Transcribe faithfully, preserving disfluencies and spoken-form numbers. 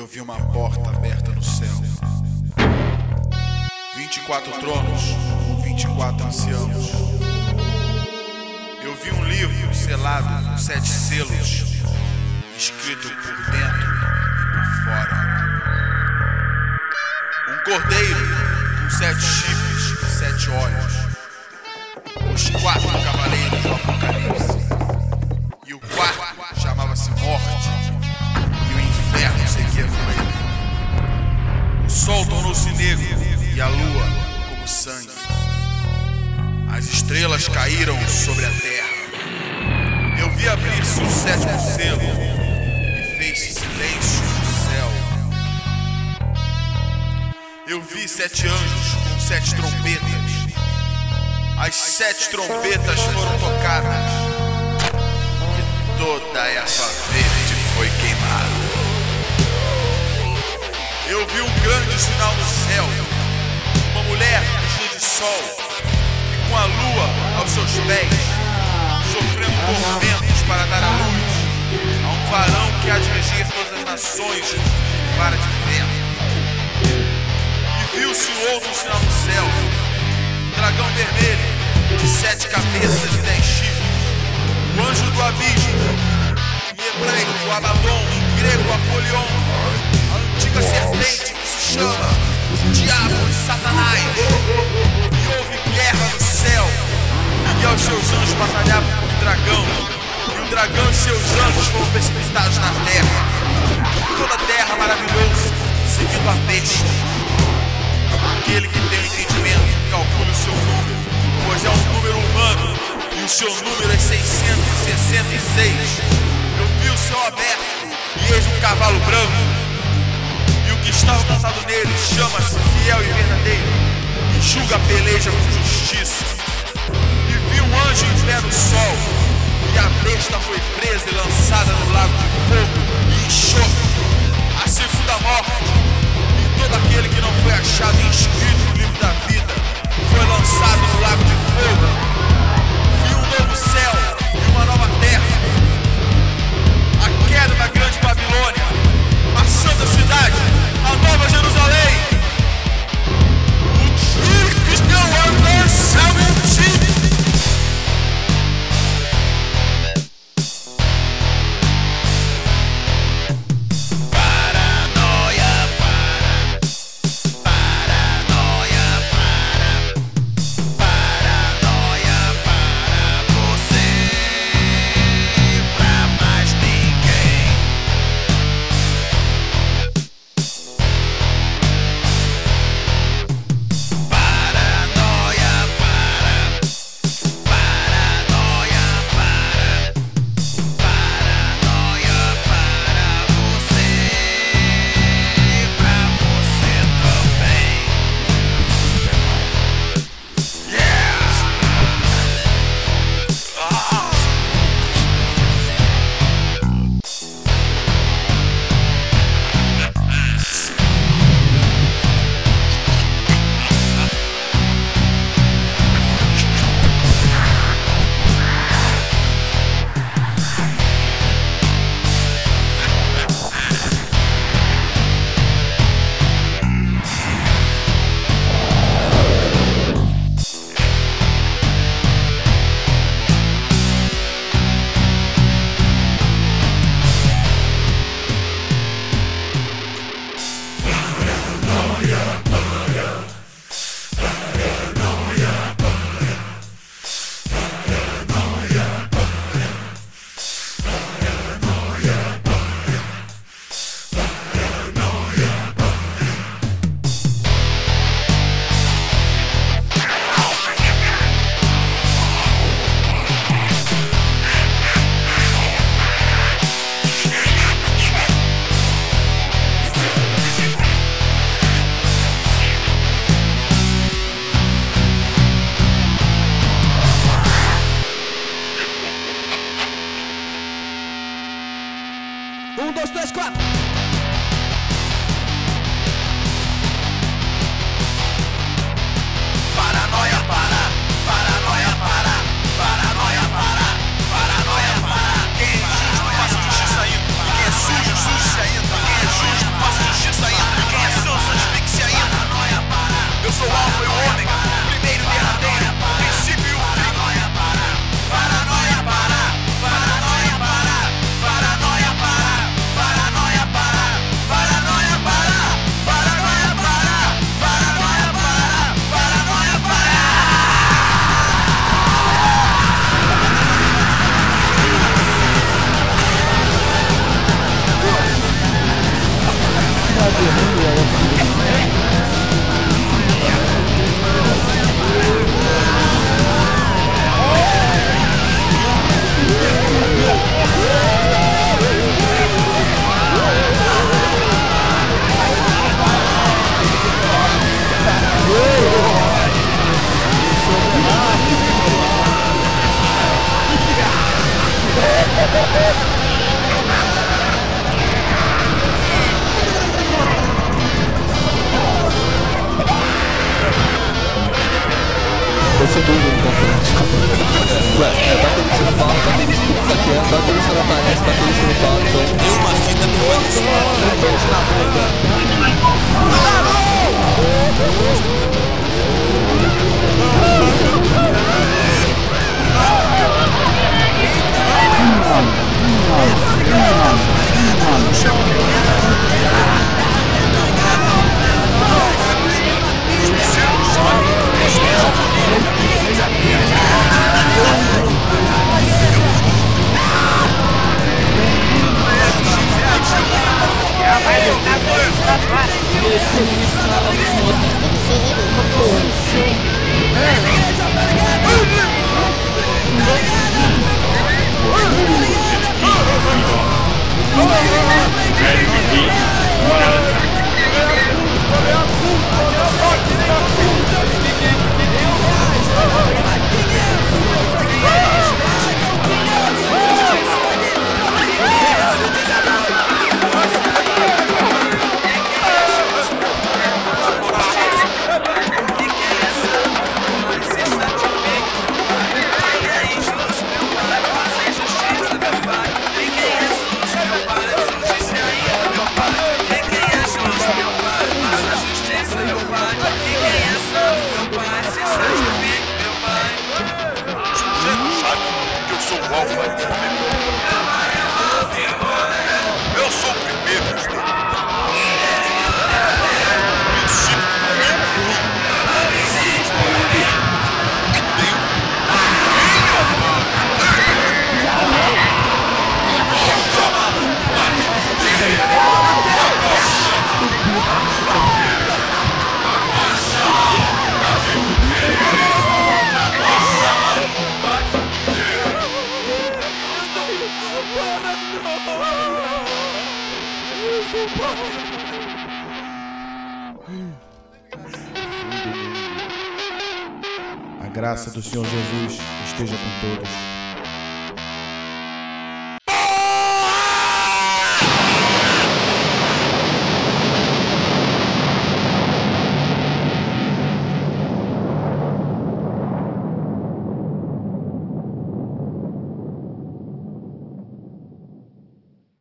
eu vi uma porta aberta no céu. Vinte e quatro tronos com vinte e quatro anciãos. Eu vi um livro selado com sete selos, escrito por dentro e por fora. Um cordeiro com sete chifres e sete olhos. Os quatro cavaleiros do Apocalipse. E o quarto chamava-se Morte. E o inferno seguia com ele. O sol tornou-se negro e a lua como sangue. As estrelas caíram sobre a terra. Eu vi abrir-se o sétimo selo e fez-se silêncio no céu. Eu vi sete anjos com sete trombetas. As sete trombetas foram tocadas e toda a erva verde foi queimada. Eu vi um grande sinal no céu, uma mulher vestida de sol e com a lua aos seus pés, sofrendo tormentos para dar à luz a um varão que há de reger todas as nações com vara de ferro. E viu-se um outro sinal no céu, um dragão vermelho de sete cabeças e dez chifres, o anjo do abismo, em hebraico o Abaddon, em grego Apolion, a antiga serpente que se chama Diabo e Satanás. E houve guerra no céu, e aos seus anjos batalhavam contra o dragão, e o dragão e seus anjos foram precipitados na terra. Toda a terra maravilhou-se, seguindo a besta. Aquele que tem o entendimento, calcule o seu número, pois é um número humano, e o seu número é seiscentos e sessenta e seis. Eu vi o céu aberto, e eis um cavalo branco, e o que estava montado nele chama-se Fiel e Verdadeiro, e julga a peleja com justiça. E vi um anjo em pé no sol, e a besta foi presa e lançada no lago de fogo e enxofre, a segunda morte. Todo aquele que não foi achado e inscrito no livro da vida foi lançado no lago de fogo. E um novo céu e uma nova terra. A queda da grande Babilônia, a santa cidade, a nova Jerusalém. O dia que eu ando céu mentir. Um, dois, três, quatro. Paranoia para, paranoia para, paranoia para, paranoia para. Quem é justo, faça justiça ainda. Quem é sujo, suje-se ainda. Quem é justo, faça segundo no campeonato. Ué, é baterista não fala, baterista não tá quieto, baterista não aparece, baterista não fala, então... Deu uma fita boa nesse Um beijo na bunda. Eu sou o primeiro. A graça do Senhor Jesus esteja com todos.